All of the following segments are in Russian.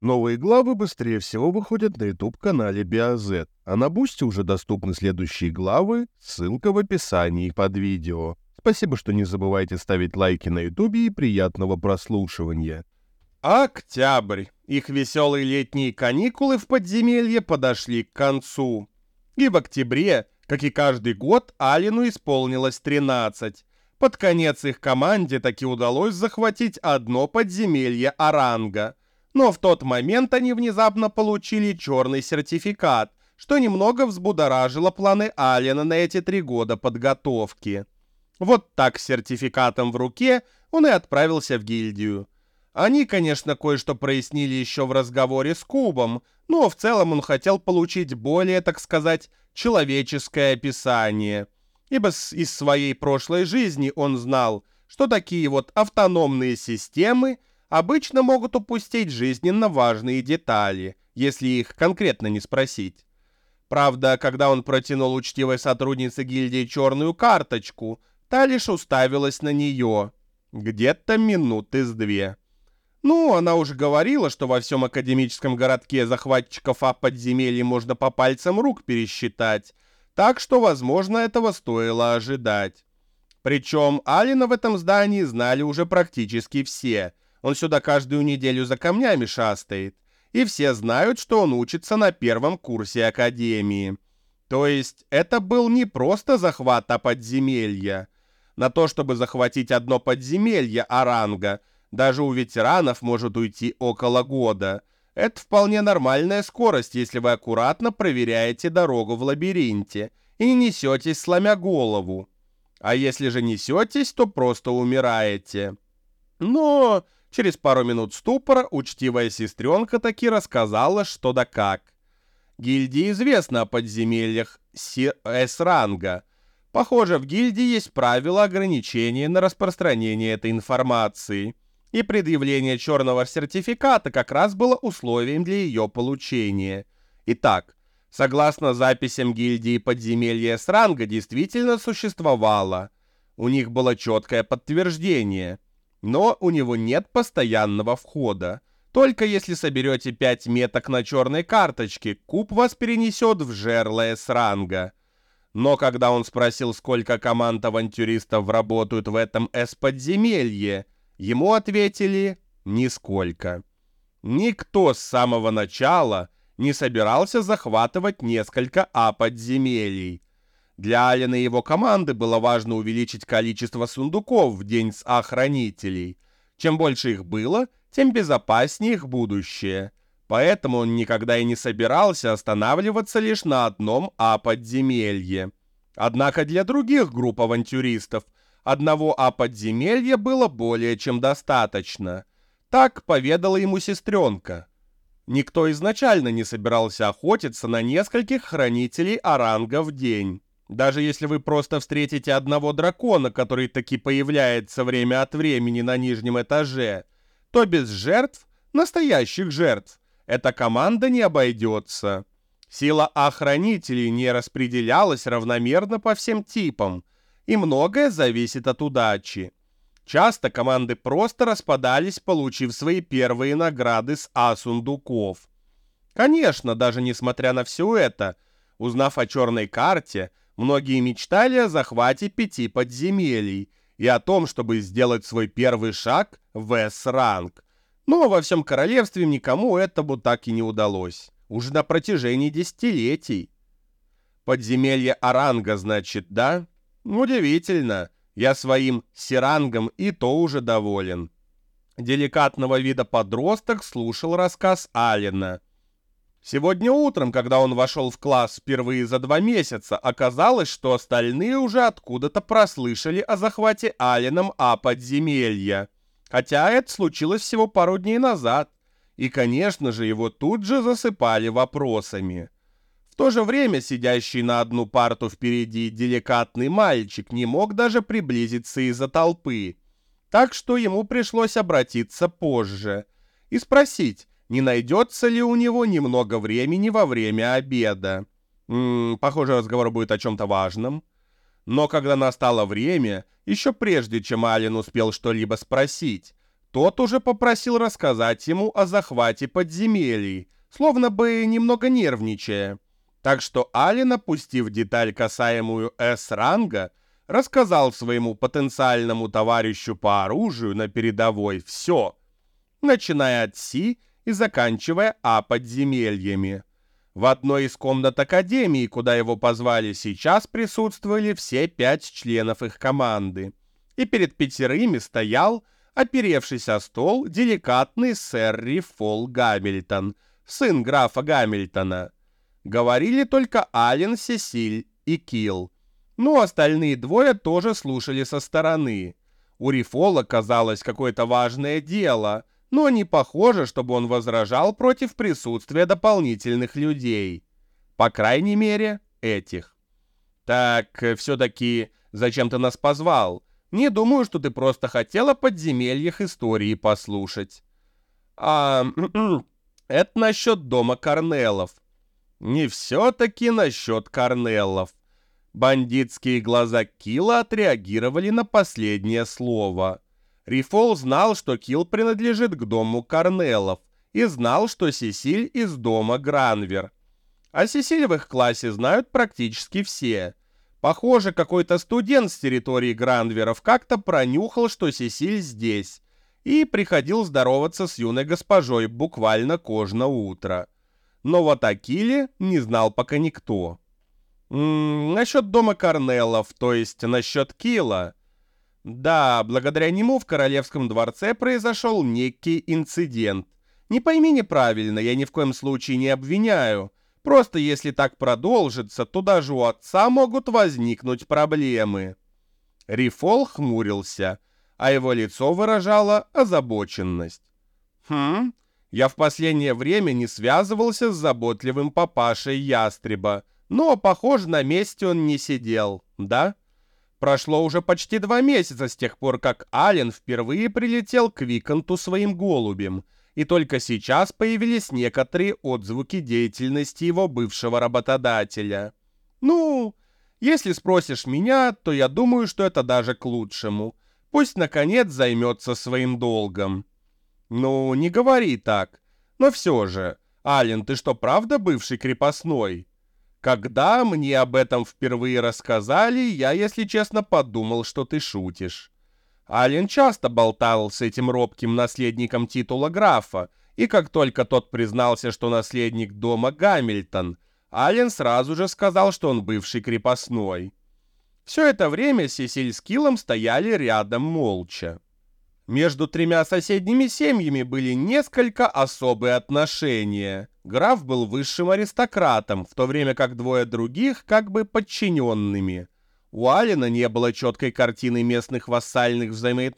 Новые главы быстрее всего выходят на YouTube-канале BioZ, а на Бусти уже доступны следующие главы, ссылка в описании под видео. Спасибо, что не забывайте ставить лайки на YouTube и приятного прослушивания. Октябрь. Их веселые летние каникулы в подземелье подошли к концу. И в октябре, как и каждый год, Алину исполнилось 13. Под конец их команде таки удалось захватить одно подземелье Оранга. Но в тот момент они внезапно получили черный сертификат, что немного взбудоражило планы Алина на эти 3 года подготовки. Вот так с сертификатом в руке он и отправился в гильдию. Они, конечно, кое-что прояснили еще в разговоре с Кубом, но в целом он хотел получить более, так сказать, человеческое описание. Ибо из своей прошлой жизни он знал, что такие вот автономные системы обычно могут упустить жизненно важные детали, если их конкретно не спросить. Правда, когда он протянул учтивой сотруднице гильдии черную карточку, та лишь уставилась на нее. Где-то минуты с 2. Ну, она уже говорила, что во всем академическом городке захватчиков подземелья можно по пальцам рук пересчитать, так что, возможно, этого стоило ожидать. Причем Алина в этом здании знали уже практически все. Он сюда каждую неделю за камнями шастает. И все знают, что он учится на 1-м курсе академии. То есть это был не просто захват подземелья. На то, чтобы захватить одно подземелье Оранга, даже у ветеранов может уйти около года. Это вполне нормальная скорость, если вы аккуратно проверяете дорогу в лабиринте и не несетесь, сломя голову. А если же несетесь, то просто умираете. Но через пару минут ступора учтивая сестренка таки рассказала, что да как. Гильдии известно о подземельях С-ранга. Похоже, в гильдии есть правила ограничения на распространение этой информации. И предъявление черного сертификата как раз было условием для ее получения. Итак, согласно записям гильдии подземелья С-ранга действительно существовало. У них было четкое подтверждение. Но у него нет постоянного входа. Только если соберете 5 меток на черной карточке, куб вас перенесет в жерло С-ранга. Но когда он спросил, сколько команд авантюристов работают в этом С-подземелье, ему ответили «нисколько». Никто с самого начала не собирался захватывать несколько подземелий. Для Алина и его команды было важно увеличить количество сундуков в день с хранителей. Чем больше их было, тем безопаснее их будущее. Поэтому он никогда и не собирался останавливаться лишь на одном подземелье. Однако для других групп авантюристов одного подземелья было более чем достаточно. Так поведала ему сестренка. Никто изначально не собирался охотиться на нескольких хранителей Оранга в день. Даже если вы просто встретите одного дракона, который таки появляется время от времени на нижнем этаже, то без жертв, настоящих жертв, эта команда не обойдется. Сила охранителей не распределялась равномерно по всем типам, и многое зависит от удачи. Часто команды просто распадались, получив свои первые награды с сундуков. Конечно, даже несмотря на все это, узнав о черной карте, многие мечтали о захвате 5 подземелий и о том, чтобы сделать свой первый шаг в С-ранг. Но во всем королевстве никому этому так и не удалось. Уже на протяжении десятилетий. Подземелье Оранга, значит, да? Удивительно. Я своим С-рангом и то уже доволен. Деликатного вида подросток слушал рассказ Алина. Сегодня утром, когда он вошел в класс впервые за 2 месяца, оказалось, что остальные уже откуда-то прослышали о захвате Алином подземелья. Хотя это случилось всего пару дней назад. И, конечно же, его тут же засыпали вопросами. В то же время сидящий на одну парту впереди деликатный мальчик не мог даже приблизиться из-за толпы. Так что ему пришлось обратиться позже и спросить, не найдется ли у него немного времени во время обеда. Похоже, разговор будет о чем-то важном. Но когда настало время, еще прежде чем Ален успел что-либо спросить, тот уже попросил рассказать ему о захвате подземелий, словно бы немного нервничая. Так что Ален, опустив деталь, касаемую С-ранга, рассказал своему потенциальному товарищу по оружию на передовой все, начиная от Си и заканчивая А-подземельями. В одной из комнат Академии, куда его позвали, сейчас присутствовали все 5 членов их команды. И перед 5 стоял, оперевшись о стол, деликатный сэр Рифол Гамильтон, сын графа Гамильтона. Говорили только Ален, Сесиль и Килл. Ну, остальные 2 тоже слушали со стороны. У Рифола казалось какое-то важное дело, но не похоже, чтобы он возражал против присутствия дополнительных людей. По крайней мере, этих. Так, все-таки, зачем ты нас позвал? Не думаю, что ты просто хотел о подземельях истории послушать. Это насчет дома Корнеллов. Не все-таки насчет Корнеллов. Бандитские глаза Килла отреагировали на последнее слово. Рифол знал, что Килл принадлежит к дому Корнеллов, и знал, что Сесиль из дома Гранвер. А Сесиль в их классе знают практически все. Похоже, какой-то студент с территории Гранверов как-то пронюхал, что Сесиль здесь, и приходил здороваться с юной госпожой буквально кожно утро. Но вот о Килле не знал пока никто. Насчет дома Корнеллов, то есть насчет Килла. Да, благодаря нему в Королевском дворце произошел некий инцидент. Не пойми неправильно, я ни в коем случае не обвиняю. Просто если так продолжится, то даже у отца могут возникнуть проблемы. Рифол хмурился, а его лицо выражало озабоченность. Я в последнее время не связывался с заботливым папашей Ястреба, но, похоже, на месте он не сидел, да? Прошло уже почти 2 месяца с тех пор, как Ален впервые прилетел к Виконту своим голубем, и только сейчас появились некоторые отзвуки деятельности его бывшего работодателя. Ну, если спросишь меня, то я думаю, что это даже к лучшему. Пусть, наконец, займется своим долгом. Ну, не говори так. Но все же, Ален, ты что, правда бывший крепостной? Когда мне об этом впервые рассказали, я, если честно, подумал, что ты шутишь. Ален часто болтал с этим робким наследником титула графа, и как только тот признался, что наследник дома Гамильтон, Ален сразу же сказал, что он бывший крепостной. Все это время Сесиль с Киллом стояли рядом молча. Между 3 соседними семьями были несколько особые отношения. Граф был высшим аристократом, в то время как 2 других как бы подчиненными. У Алена не было четкой картины местных вассальных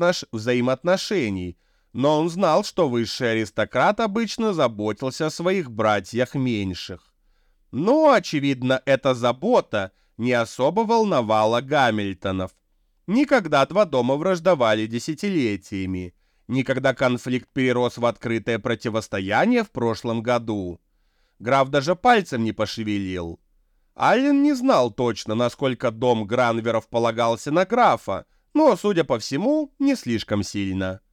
взаимоотношений, но он знал, что высший аристократ обычно заботился о своих братьях меньших. Но, очевидно, эта забота не особо волновала Гамильтонов. Никогда 2 дома враждовали десятилетиями. Никогда конфликт перерос в открытое противостояние в прошлом году. Граф даже пальцем не пошевелил. Ален не знал точно, насколько дом Гранверов полагался на графа, но, судя по всему, не слишком сильно.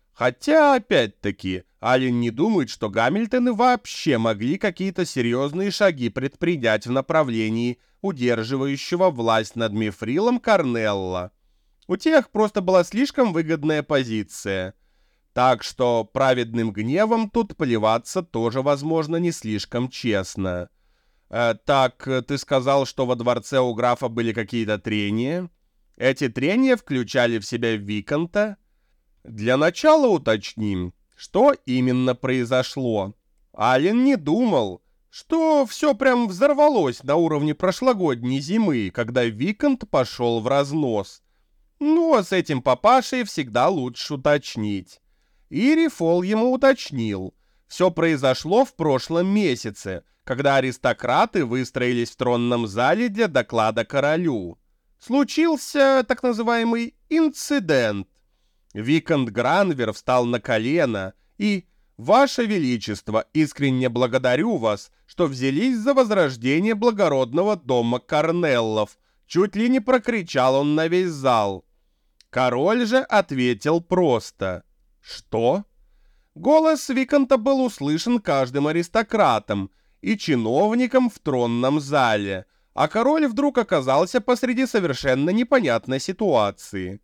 Хотя, опять-таки, Ален не думает, что Гамильтоны вообще могли какие-то серьезные шаги предпринять в направлении удерживающего власть над Мифрилом Корнелла. У тех просто была слишком выгодная позиция. Так что праведным гневом тут плеваться тоже, возможно, не слишком честно. Так, ты сказал, что во дворце у графа были какие-то трения? Эти трения включали в себя Виконта? Для начала уточним, что именно произошло. Ален не думал, что все прям взорвалось на уровне прошлогодней зимы, когда Виконт пошел в разнос. Ну, а с этим папашей всегда лучше уточнить. И Рифол ему уточнил. Все произошло в прошлом месяце, когда аристократы выстроились в тронном зале для доклада королю. Случился так называемый инцидент. Виконт Гранвер встал на колено и: «Ваше Величество, искренне благодарю вас, что взялись за возрождение благородного дома Корнеллов», чуть ли не прокричал он на весь зал. Король же ответил просто: Что? Голос виконта был услышан каждым аристократом и чиновником в тронном зале, а король вдруг оказался посреди совершенно непонятной ситуации.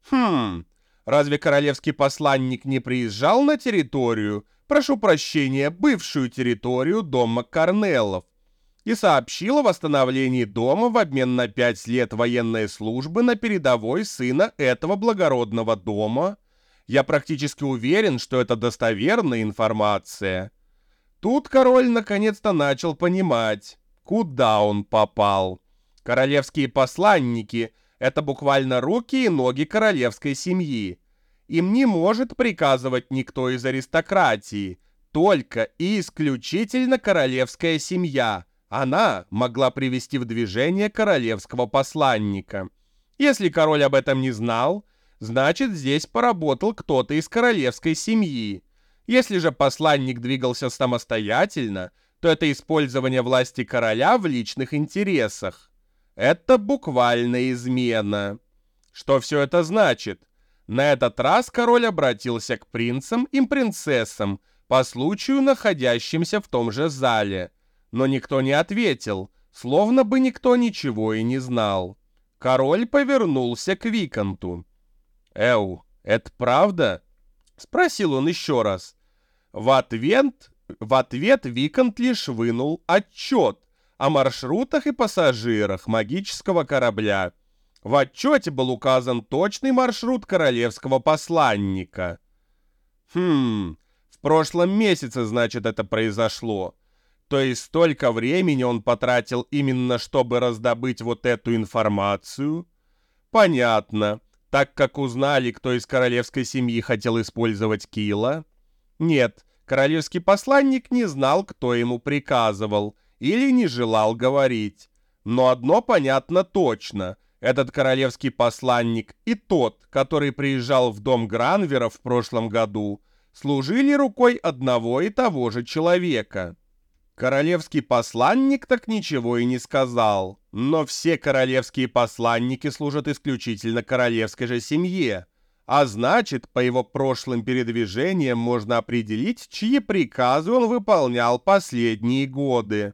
Разве королевский посланник не приезжал на территорию, прошу прощения, бывшую территорию дома Корнеллов, и сообщил о восстановлении дома в обмен на 5 лет военной службы на передовой сына этого благородного дома? Я практически уверен, что это достоверная информация. Тут король наконец-то начал понимать, куда он попал. Королевские посланники — это буквально руки и ноги королевской семьи. Им не может приказывать никто из аристократии, только и исключительно королевская семья. Она могла привести в движение королевского посланника. Если король об этом не знал, значит, здесь поработал кто-то из королевской семьи. Если же посланник двигался самостоятельно, то это использование власти короля в личных интересах. Это буквально измена. Что все это значит? На этот раз король обратился к принцам и принцессам, по случаю находящимся в том же зале. Но никто не ответил, словно бы никто ничего и не знал. Король повернулся к виконту. Это правда?» — спросил он еще раз. В ответ виконт лишь вынул отчет о маршрутах и пассажирах магического корабля. В отчете был указан точный маршрут королевского посланника. В прошлом месяце, значит, это произошло. То есть столько времени он потратил именно, чтобы раздобыть вот эту информацию? Понятно. Так как узнали, кто из королевской семьи хотел использовать Кила? Нет, королевский посланник не знал, кто ему приказывал, или не желал говорить. Но одно понятно точно. Этот королевский посланник и тот, который приезжал в дом Гранверов в прошлом году, служили рукой одного и того же человека. Королевский посланник так ничего и не сказал, но все королевские посланники служат исключительно королевской же семье, а значит, по его прошлым передвижениям можно определить, чьи приказы он выполнял последние годы.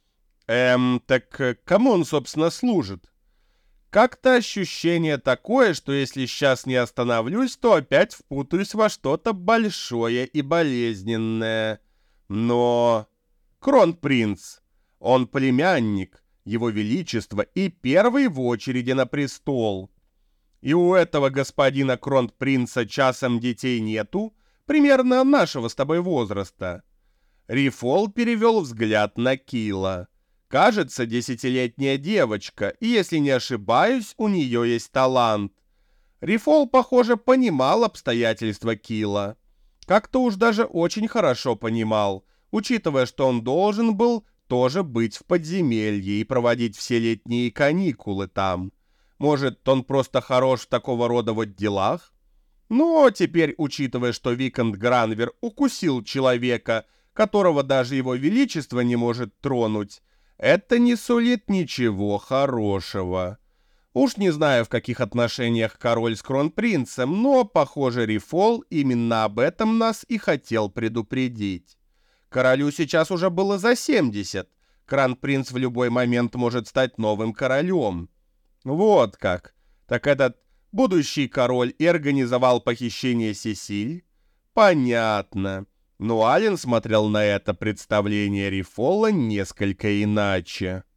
Так кому он, собственно, служит? Как-то ощущение такое, что если сейчас не остановлюсь, то опять впутаюсь во что-то большое и болезненное. Но... Кронпринц. Он племянник, его величества и первый в очереди на престол. И у этого господина кронпринца часом детей нету, примерно нашего с тобой возраста. Рифол перевел взгляд на Кила. Кажется, 10-летняя девочка, и если не ошибаюсь, у нее есть талант. Рифол, похоже, понимал обстоятельства Кила. Как-то уж даже очень хорошо понимал, учитывая, что он должен был тоже быть в подземелье и проводить все летние каникулы там. Может, он просто хорош в такого рода вот делах? Но теперь, учитывая, что виконт Гранвер укусил человека, которого даже его величество не может тронуть, это не сулит ничего хорошего. Уж не знаю, в каких отношениях король с кронпринцем, но, похоже, Рифол именно об этом нас и хотел предупредить. Королю сейчас уже было за 70. Кронпринц в любой момент может стать новым королем. Вот как. Так этот будущий король и организовал похищение Сесиль? Понятно. Но Ален смотрел на это представление Рифола несколько иначе.